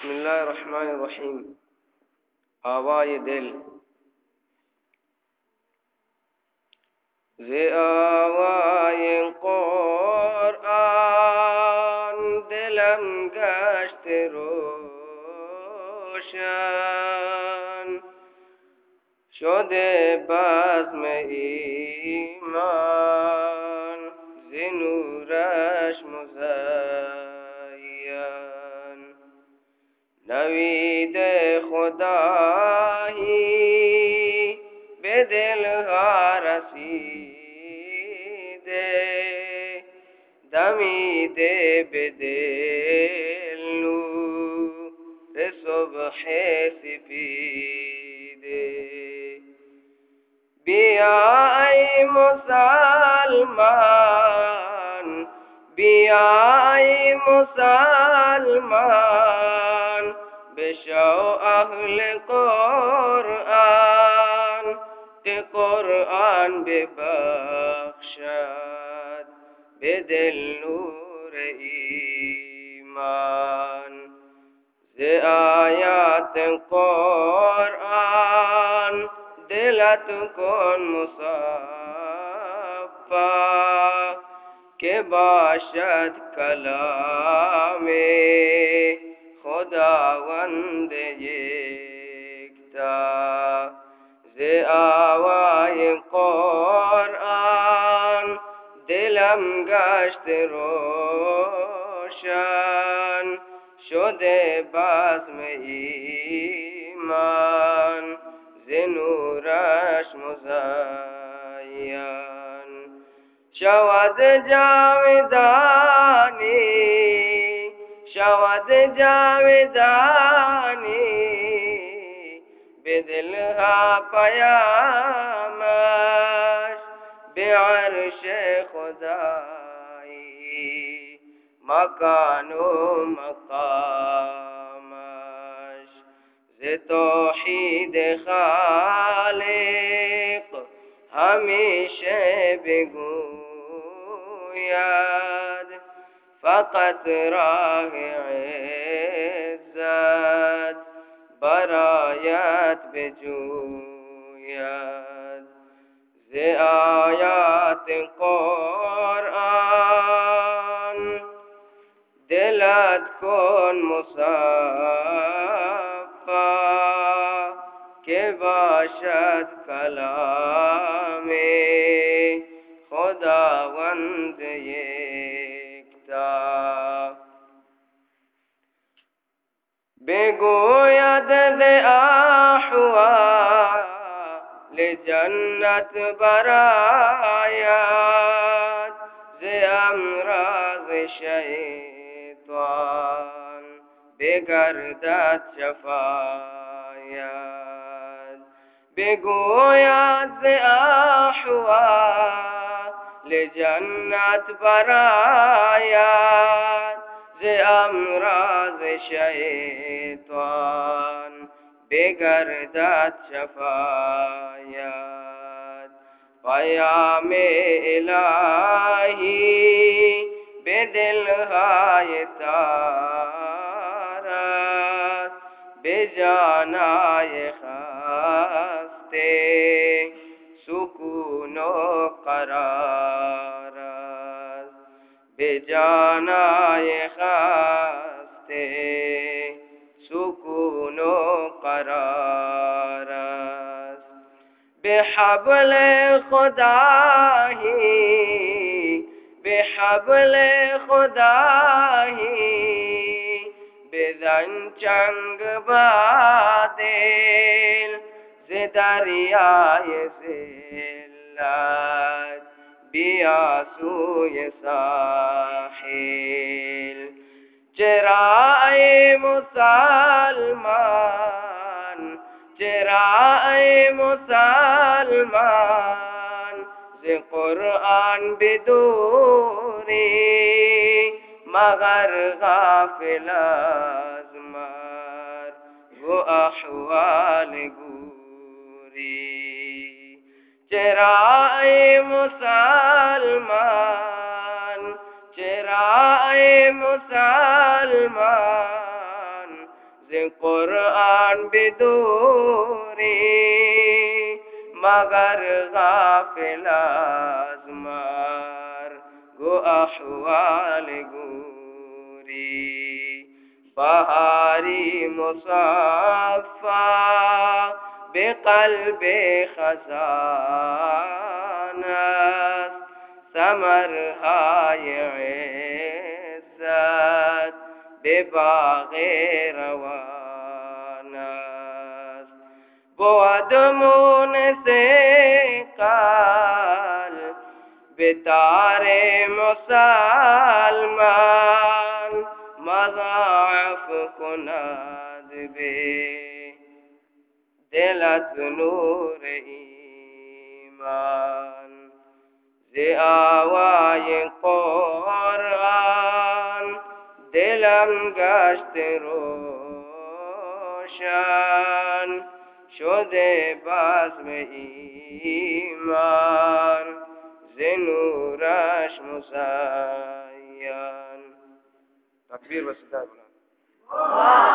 بسم الله الرحمن الرحیم. آوای دل. ز آوای قرآن دلم گشت روشن، شده بزم ایمان ز نورش مزین. نوید خدایی به دلها رسیده، دمیده به دل نور صبح سپیده. بیا ای مسلمان، بیا ای مسلمان، بشو اهل قرآن که قرآن ببخشد به دل نور ایمان. ز آیات قرآن دلت کن مصفا، که باشد کلام خداوند یکتا. ز آوای قرآن دلم گشت روشن، شده بزم ایمان ز نورش مزین. شود جاودانی، شود جاودانی، به دلها پیامش به عرش خدایی مکان و مقامش. ز توحید خالق همیشه بگوید، فقط راه عزت برایت بجوید. ز آیات قرآن دلت کن مصفا، که باشد کلام خداوند یکتا. بگوید ز احوال جنت برآید، ز امراض شیطان بگردد شفایت. بگوید ز احوال جنت برآید، ز امراض شیطان بگردد شفایت. پیام الهی به دلهای تار است، به جانای خسته سکون و قرار است. به جانای خسته سکون و قرار است. به حبل خدایی، به حبل خدایی، بزن چنگ با دل ز دریای ذلت بیا سوی ساحل. چرا ای مسلمان، چرا ای مسلمان، ز قرآن بدوری مگر غافل از مرگ و احوال گوری. چرا ای مسلمان، چرا ای مسلمان، قرآن بدوری مگر غافل از مرگ و احوال گوری بهاری مصفا به قلب خزان است ثمرهای عزت به باغ روان است بود مونس قلب به تار مسلمان مضاعف کند به دلت نور ایمان ز آوای قرآن دلم گشت روشن شده بزم ایمان ز نورش مزین. تکبیر و صدای بلند.